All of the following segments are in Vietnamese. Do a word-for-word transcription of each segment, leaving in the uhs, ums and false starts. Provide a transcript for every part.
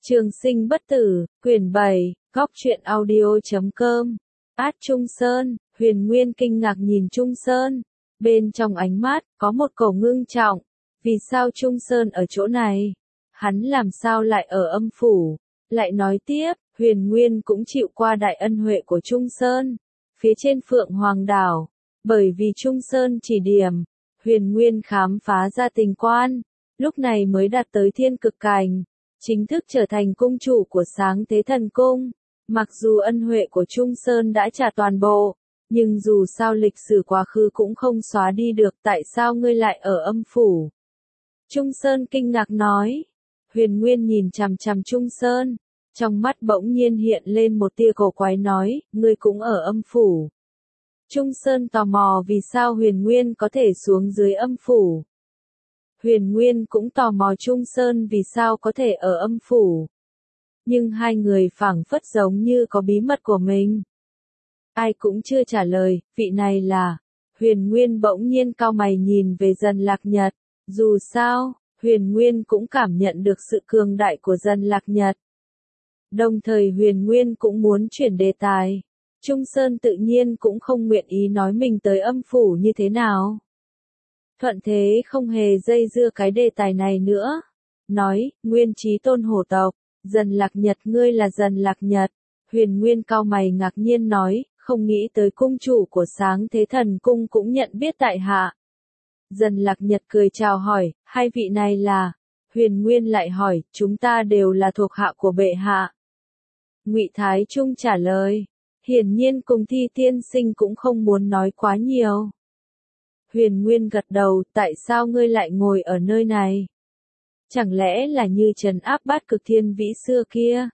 Trường sinh bất tử, quyển bảy, góc truyện audio chấm com. Át Trung Sơn, Huyền Nguyên kinh ngạc nhìn Trung Sơn. Bên trong ánh mắt, có một cổ ngưng trọng. Vì sao Trung Sơn ở chỗ này? Hắn làm sao lại ở âm phủ? Lại nói tiếp, Huyền Nguyên cũng chịu qua đại ân huệ của Trung Sơn. Phía trên Phượng Hoàng Đảo. Bởi vì Trung Sơn chỉ điểm, Huyền Nguyên khám phá ra tình quan. Lúc này mới đạt tới thiên cực cảnh. Chính thức trở thành cung chủ của Sáng Thế Thần Cung. Mặc dù ân huệ của Trung Sơn đã trả toàn bộ, nhưng dù sao lịch sử quá khứ cũng không xóa đi được. Tại sao ngươi lại ở âm phủ? Trung Sơn kinh ngạc nói. Huyền Nguyên nhìn chằm chằm Trung Sơn, trong mắt bỗng nhiên hiện lên một tia cổ quái nói, ngươi cũng ở âm phủ. Trung Sơn tò mò vì sao Huyền Nguyên có thể xuống dưới âm phủ. Huyền Nguyên cũng tò mò Trung Sơn vì sao có thể ở âm phủ. Nhưng hai người phảng phất giống như có bí mật của mình. Ai cũng chưa trả lời, vị này là... Huyền Nguyên bỗng nhiên cau mày nhìn về Dần Lạc Nhật. Dù sao, Huyền Nguyên cũng cảm nhận được sự cường đại của Dần Lạc Nhật. Đồng thời Huyền Nguyên cũng muốn chuyển đề tài. Trung Sơn tự nhiên cũng không nguyện ý nói mình tới âm phủ như thế nào. Thuận thế không hề dây dưa cái đề tài này nữa. Nói, Nguyên Chí Tôn hổ tộc, Dần Lạc Nhật ngươi là Dần Lạc Nhật. Huyền Nguyên cau mày ngạc nhiên nói, không nghĩ tới cung chủ của Sáng Thế Thần Cung cũng nhận biết tại hạ. Dần Lạc Nhật cười chào hỏi, hai vị này là... Huyền Nguyên lại hỏi, chúng ta đều là thuộc hạ của bệ hạ. Ngụy Thái Trung trả lời, hiển nhiên cùng Thi tiên sinh cũng không muốn nói quá nhiều. Huyền Nguyên gật đầu, tại sao ngươi lại ngồi ở nơi này? Chẳng lẽ là như trấn áp Bát Cực Thiên Vĩ xưa kia?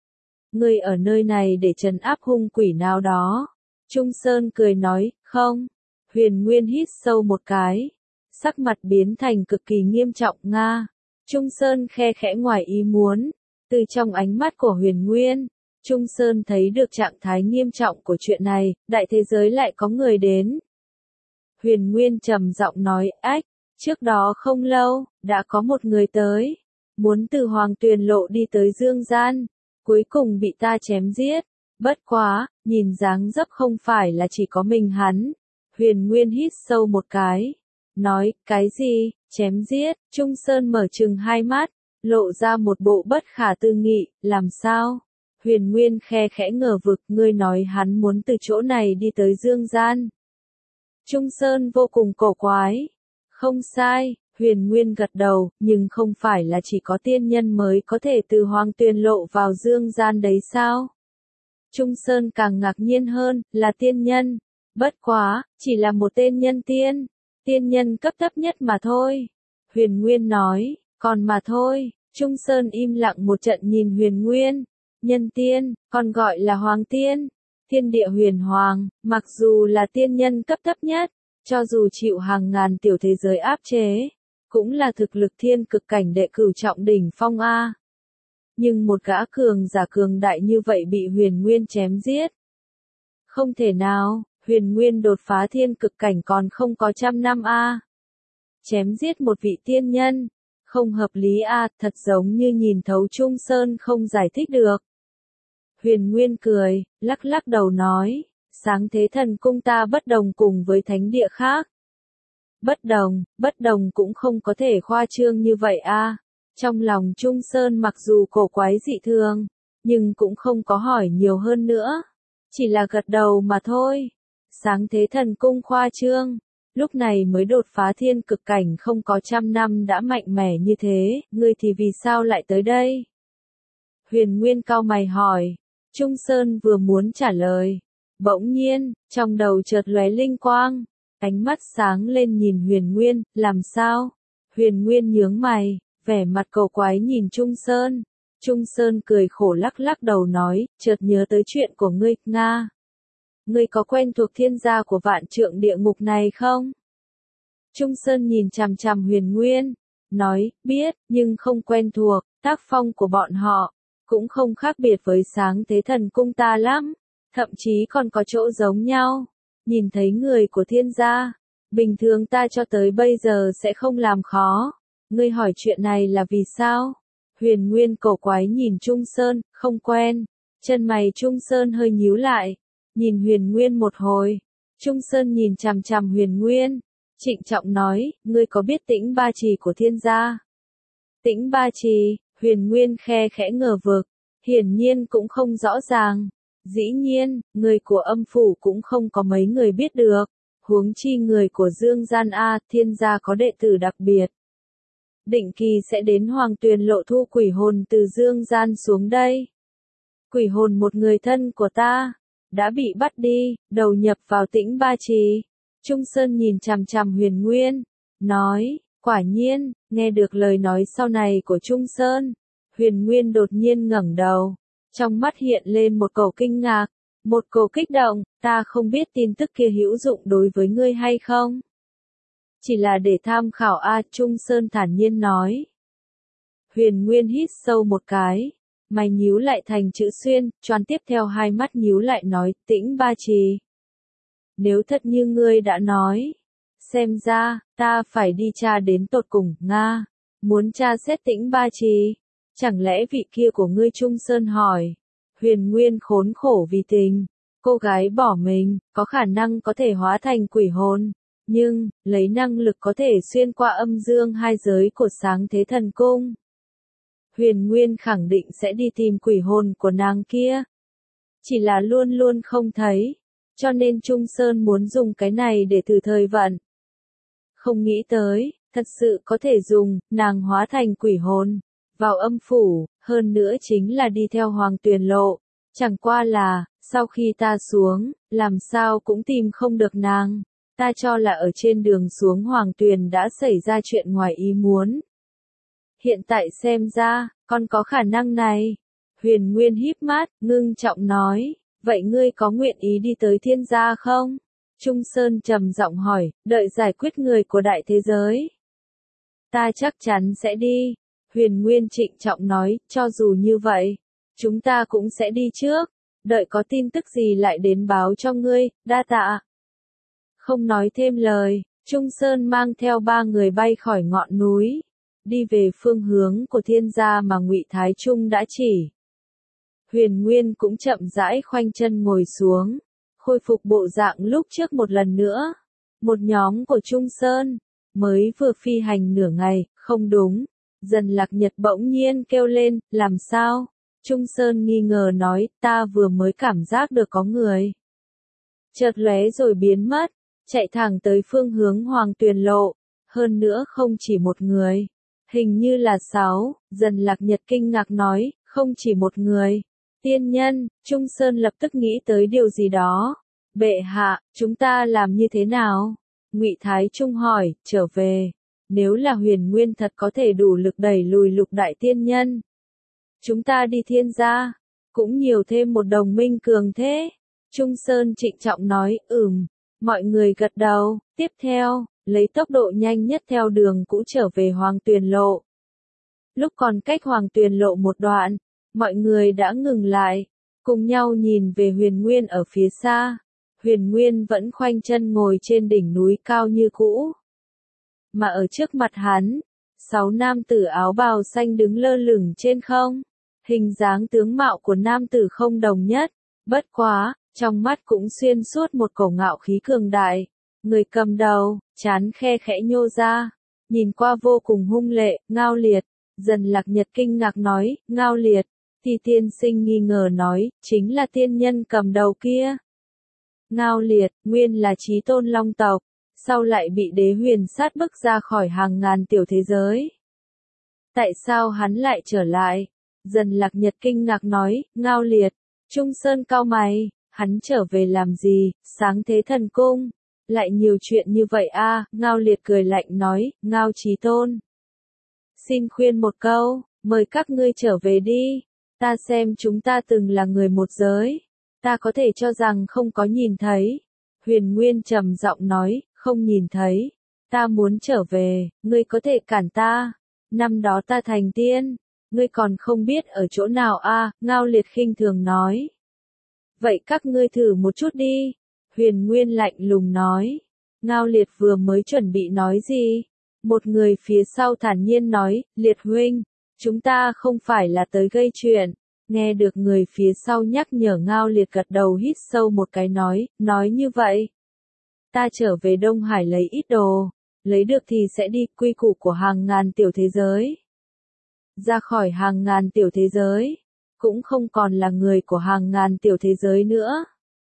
Ngươi ở nơi này để trấn áp hung quỷ nào đó? Trung Sơn cười nói, không. Huyền Nguyên hít sâu một cái, sắc mặt biến thành cực kỳ nghiêm trọng. Nga. Trung Sơn khe khẽ ngoài ý muốn, từ trong ánh mắt của Huyền Nguyên, Trung Sơn thấy được trạng thái nghiêm trọng của chuyện này, đại thế giới lại có người đến. Huyền Nguyên trầm giọng nói, ách, trước đó không lâu, đã có một người tới, muốn từ Hoàng Tuyền Lộ đi tới Dương Gian, cuối cùng bị ta chém giết, bất quá, nhìn dáng dấp không phải là chỉ có mình hắn. Huyền Nguyên hít sâu một cái, nói, cái gì, chém giết? Trung Sơn mở trừng hai mắt, lộ ra một bộ bất khả tư nghị, làm sao? Huyền Nguyên khe khẽ ngờ vực, ngươi nói hắn muốn từ chỗ này đi tới Dương Gian. Trung Sơn vô cùng cổ quái. Không sai, Huyền Nguyên gật đầu, nhưng không phải là chỉ có tiên nhân mới có thể từ Hoàng Tuyền Lộ vào Dương Gian đấy sao? Trung Sơn càng ngạc nhiên hơn, là tiên nhân. Bất quá, chỉ là một tên nhân tiên. Tiên nhân cấp thấp nhất mà thôi. Huyền Nguyên nói, còn mà thôi. Trung Sơn im lặng một trận nhìn Huyền Nguyên. Nhân tiên, còn gọi là Hoàng Tiên. Thiên địa huyền hoàng, mặc dù là tiên nhân cấp thấp nhất, cho dù chịu hàng ngàn tiểu thế giới áp chế, cũng là thực lực thiên cực cảnh đệ cửu trọng đỉnh phong A. Nhưng một gã cường giả cường đại như vậy bị Huyền Nguyên chém giết. Không thể nào, Huyền Nguyên đột phá thiên cực cảnh còn không có trăm năm A. Chém giết một vị tiên nhân, không hợp lý A, thật giống như nhìn thấu Trung Sơn không giải thích được. Huyền Nguyên cười, lắc lắc đầu nói, Sáng Thế Thần Cung ta bất đồng cùng với thánh địa khác. Bất đồng, bất đồng cũng không có thể khoa trương như vậy a. Trong lòng Trung Sơn mặc dù cổ quái dị thường, nhưng cũng không có hỏi nhiều hơn nữa. Chỉ là gật đầu mà thôi. Sáng Thế Thần Cung khoa trương, lúc này mới đột phá thiên cực cảnh không có trăm năm đã mạnh mẽ như thế, ngươi thì vì sao lại tới đây? Huyền Nguyên cau mày hỏi. Trung Sơn vừa muốn trả lời, bỗng nhiên, trong đầu chợt lóe linh quang, ánh mắt sáng lên nhìn Huyền Nguyên, làm sao? Huyền Nguyên nhướng mày, vẻ mặt cổ quái nhìn Trung Sơn. Trung Sơn cười khổ lắc lắc đầu nói, chợt nhớ tới chuyện của ngươi, Nga. Ngươi có quen thuộc thiên gia của vạn trượng địa ngục này không? Trung Sơn nhìn chằm chằm Huyền Nguyên, nói, biết, nhưng không quen thuộc, tác phong của bọn họ cũng không khác biệt với Sáng Thế Thần Cung ta lắm, thậm chí còn có chỗ giống nhau. Nhìn thấy người của thiên gia, bình thường ta cho tới bây giờ sẽ không làm khó. Ngươi hỏi chuyện này là vì sao? Huyền Nguyên cổ quái nhìn Trung Sơn, không quen. Chân mày Trung Sơn hơi nhíu lại. Nhìn Huyền Nguyên một hồi. Trung Sơn nhìn chằm chằm Huyền Nguyên. Trịnh trọng nói, ngươi có biết Tĩnh Ba Trì của Thiên gia? Tĩnh Ba Trì, Huyền Nguyên khe khẽ ngờ vực. Hiển nhiên cũng không rõ ràng. Dĩ nhiên, người của âm phủ cũng không có mấy người biết được. Huống chi người của Dương Gian A, Thiên gia có đệ tử đặc biệt. Định kỳ sẽ đến Hoàng Tuyền Lộ thu quỷ hồn từ Dương Gian xuống đây. Quỷ hồn một người thân của ta, đã bị bắt đi, đầu nhập vào Tĩnh Ba Trì. Trung Sơn nhìn chằm chằm Huyền Nguyên, nói, quả nhiên, nghe được lời nói sau này của Trung Sơn. Huyền Nguyên đột nhiên ngẩng đầu, trong mắt hiện lên một cổ kinh ngạc, một cổ kích động, ta không biết tin tức kia hữu dụng đối với ngươi hay không. Chỉ là để tham khảo A, Trung Sơn thản nhiên nói. Huyền Nguyên hít sâu một cái, mày nhíu lại thành chữ xuyên, choán tiếp theo hai mắt nhíu lại nói, Tĩnh Ba Trì. Nếu thật như ngươi đã nói, xem ra, ta phải đi tra đến tột cùng, Nga, muốn tra xét Tĩnh Ba Trì, chẳng lẽ vị kia của ngươi? Trung Sơn hỏi. Huyền Nguyên khốn khổ vì tình, cô gái bỏ mình, có khả năng có thể hóa thành quỷ hồn, nhưng, lấy năng lực có thể xuyên qua âm dương hai giới của Sáng Thế Thần Cung. Huyền Nguyên khẳng định sẽ đi tìm quỷ hồn của nàng kia. Chỉ là luôn luôn không thấy, cho nên Trung Sơn muốn dùng cái này để thử thời vận. Không nghĩ tới, thật sự có thể dùng, nàng hóa thành quỷ hồn, vào âm phủ, hơn nữa chính là đi theo Hoàng Tuyền Lộ. Chẳng qua là, sau khi ta xuống, làm sao cũng tìm không được nàng. Ta cho là ở trên đường xuống Hoàng Tuyền đã xảy ra chuyện ngoài ý muốn. Hiện tại xem ra, còn có khả năng này. Huyền Nguyên híp mắt, ngưng trọng nói, vậy ngươi có nguyện ý đi tới Thiên gia không? Trung Sơn trầm giọng hỏi, đợi giải quyết người của đại thế giới. Ta chắc chắn sẽ đi. Huyền Nguyên trịnh trọng nói, cho dù như vậy, chúng ta cũng sẽ đi trước. Đợi có tin tức gì lại đến báo cho ngươi, đa tạ. Không nói thêm lời, Trung Sơn mang theo ba người bay khỏi ngọn núi, đi về phương hướng của Thiên gia mà Ngụy Thái Trung đã chỉ. Huyền Nguyên cũng chậm rãi khoanh chân ngồi xuống, khôi phục bộ dạng lúc trước một lần nữa. Một nhóm của Trung Sơn, mới vừa phi hành nửa ngày, không đúng. Dần Lạc Nhật bỗng nhiên kêu lên, làm sao? Trung Sơn nghi ngờ nói, ta vừa mới cảm giác được có người. Chợt lóe rồi biến mất, chạy thẳng tới phương hướng Hoàng Tuyền Lộ, hơn nữa không chỉ một người, hình như là sáu. Dần Lạc Nhật kinh ngạc nói, không chỉ một người. Tiên nhân, Trung Sơn lập tức nghĩ tới điều gì đó. Bệ hạ, chúng ta làm như thế nào? Ngụy Thái Trung hỏi, trở về. Nếu là Huyền Nguyên thật có thể đủ lực đẩy lùi lục đại tiên nhân, chúng ta đi Thiên gia, cũng nhiều thêm một đồng minh cường thế. Trung Sơn trịnh trọng nói, ừm, mọi người gật đầu. Tiếp theo, lấy tốc độ nhanh nhất theo đường cũ trở về Hoàng Tuyền Lộ. Lúc còn cách Hoàng Tuyền Lộ một đoạn, mọi người đã ngừng lại, cùng nhau nhìn về Huyền Nguyên ở phía xa. Huyền Nguyên vẫn khoanh chân ngồi trên đỉnh núi cao như cũ. Mà ở trước mặt hắn, sáu nam tử áo bào xanh đứng lơ lửng trên không. Hình dáng tướng mạo của nam tử không đồng nhất, bất quá, trong mắt cũng xuyên suốt một cổ ngạo khí cường đại. Người cầm đầu, trán khe khẽ nhô ra, nhìn qua vô cùng hung lệ, Ngao Liệt. Dần Lạc Nhật kinh ngạc nói, Ngao Liệt, thì tiên sinh nghi ngờ nói, chính là tiên nhân cầm đầu kia. Ngao Liệt, nguyên là chí tôn long tộc, sau lại bị đế huyền sát bức ra khỏi hàng ngàn tiểu thế giới. Tại sao hắn lại trở lại? Dần Lạc Nhật kinh ngạc nói, Ngao Liệt. Trung Sơn cau mày, hắn trở về làm gì? Sáng Thế Thần Cung, lại nhiều chuyện như vậy a? À? Ngao Liệt cười lạnh nói, Ngao Chí Tôn, xin khuyên một câu, mời các ngươi trở về đi. Ta xem chúng ta từng là người một giới, ta có thể cho rằng không có nhìn thấy. Huyền Nguyên trầm giọng nói, không nhìn thấy, ta muốn trở về, ngươi có thể cản ta. Năm đó ta thành tiên, ngươi còn không biết ở chỗ nào a? À? Ngao Liệt khinh thường nói. Vậy các ngươi thử một chút đi. Huyền Nguyên lạnh lùng nói. Ngao Liệt vừa mới chuẩn bị nói gì, một người phía sau thản nhiên nói, Liệt huynh, Chúng ta không phải là tới gây chuyện. Nghe được người phía sau nhắc nhở, Ngao Liệt gật đầu hít sâu một cái nói, nói như vậy. Ta trở về Đông Hải lấy ít đồ, lấy được thì sẽ đi, quy củ của hàng ngàn tiểu thế giới. Ra khỏi hàng ngàn tiểu thế giới, cũng không còn là người của hàng ngàn tiểu thế giới nữa.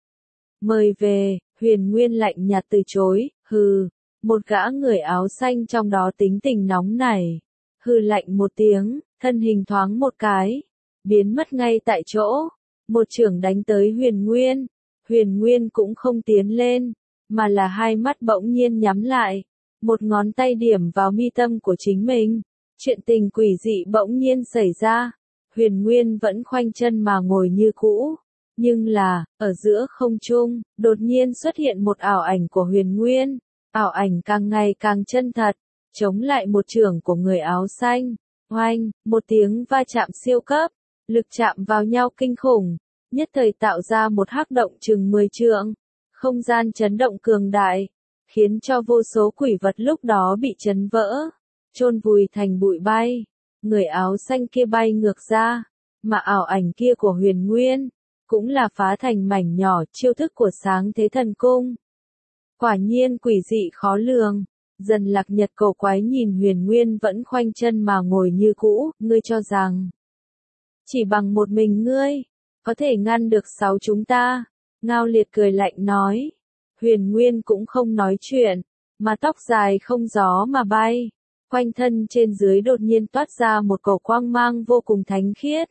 Mời về, Huyền Nguyên lạnh nhạt từ chối, hừ, một gã người áo xanh trong đó tính tình nóng nảy, hừ lạnh một tiếng, thân hình thoáng một cái, biến mất ngay tại chỗ, một chưởng đánh tới Huyền Nguyên. Huyền Nguyên cũng không tiến lên, mà là hai mắt bỗng nhiên nhắm lại, một ngón tay điểm vào mi tâm của chính mình. Chuyện tình quỷ dị bỗng nhiên xảy ra, Huyền Nguyên vẫn khoanh chân mà ngồi như cũ, nhưng là, ở giữa không trung, đột nhiên xuất hiện một ảo ảnh của Huyền Nguyên, ảo ảnh càng ngày càng chân thật, chống lại một chưởng của người áo xanh. Oanh, một tiếng va chạm siêu cấp, lực chạm vào nhau kinh khủng, nhất thời tạo ra một hắc động chừng mười trượng, không gian chấn động cường đại, khiến cho vô số quỷ vật lúc đó bị chấn vỡ, chôn vùi thành bụi bay. Người áo xanh kia bay ngược ra, mà ảo ảnh kia của Huyền Nguyên cũng là phá thành mảnh nhỏ, chiêu thức của Sáng Thế Thần Cung. Quả nhiên quỷ dị khó lường. Dần Lạc Nhật cầu quái nhìn Huyền Nguyên vẫn khoanh chân mà ngồi như cũ, ngươi cho rằng chỉ bằng một mình ngươi có thể ngăn được sáu chúng ta? Ngao Liệt cười lạnh nói. Huyền Nguyên cũng không nói chuyện, mà tóc dài không gió mà bay, quanh thân trên dưới đột nhiên toát ra một cổ quang mang vô cùng thánh khiết.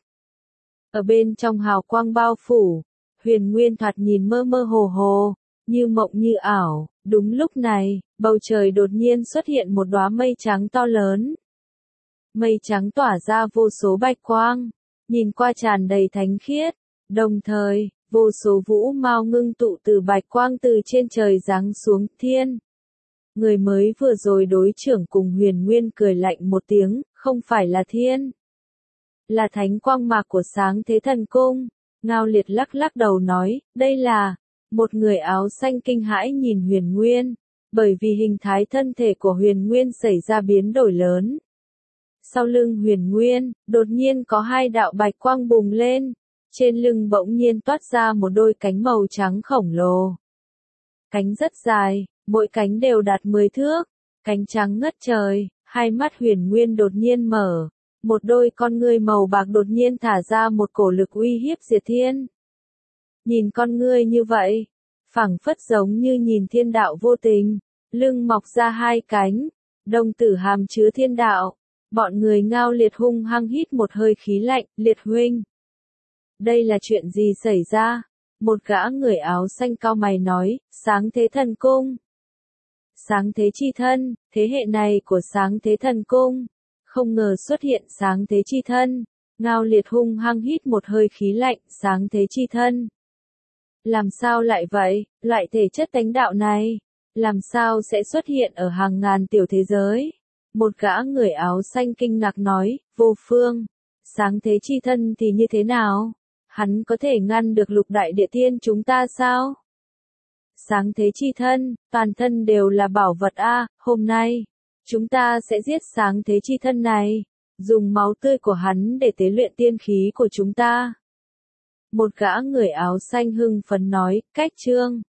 Ở bên trong hào quang bao phủ, Huyền Nguyên thoạt nhìn mơ mơ hồ hồ, như mộng như ảo. Đúng lúc này, bầu trời đột nhiên xuất hiện một đóa mây trắng to lớn. Mây trắng tỏa ra vô số bạch quang, nhìn qua tràn đầy thánh khiết, đồng thời, vô số vũ mao ngưng tụ từ bạch quang từ trên trời giáng xuống. Thiên, người mới vừa rồi đối trưởng cùng Huyền Nguyên cười lạnh một tiếng, không phải là thiên, là thánh quang mạc của Sáng Thế Thần Cung. Ngao Liệt lắc lắc đầu nói, đây là... Một người áo xanh kinh hãi nhìn Huyền Nguyên, bởi vì hình thái thân thể của Huyền Nguyên xảy ra biến đổi lớn. Sau lưng Huyền Nguyên, đột nhiên có hai đạo bạch quang bùng lên, trên lưng bỗng nhiên toát ra một đôi cánh màu trắng khổng lồ. Cánh rất dài, mỗi cánh đều đạt mười thước, cánh trắng ngất trời, hai mắt Huyền Nguyên đột nhiên mở, một đôi con ngươi màu bạc đột nhiên thả ra một cổ lực uy hiếp diệt thiên. Nhìn con ngươi như vậy, phảng phất giống như nhìn thiên đạo vô tình, lưng mọc ra hai cánh, đồng tử hàm chứa thiên đạo. Bọn người Ngao Liệt hung hăng hít một hơi khí lạnh, Liệt huynh. Đây là chuyện gì xảy ra? Một gã người áo xanh cao mày nói, Sáng Thế Thần Cung. Sáng Thế Chi Thân, thế hệ này của Sáng Thế Thần Cung. Không ngờ xuất hiện Sáng Thế Chi Thân. Ngao Liệt hung hăng hít một hơi khí lạnh, Sáng Thế Chi Thân. Làm sao lại vậy, loại thể chất tánh đạo này, làm sao sẽ xuất hiện ở hàng ngàn tiểu thế giới? Một gã người áo xanh kinh ngạc nói, Vô Phương, Sáng Thế Chi Thân thì như thế nào? Hắn có thể ngăn được lục đại địa tiên chúng ta sao? Sáng Thế Chi Thân, toàn thân đều là bảo vật a, hôm nay, chúng ta sẽ giết Sáng Thế Chi Thân này, dùng máu tươi của hắn để tế luyện tiên khí của chúng ta. Một gã người áo xanh hưng phấn nói, cách chương.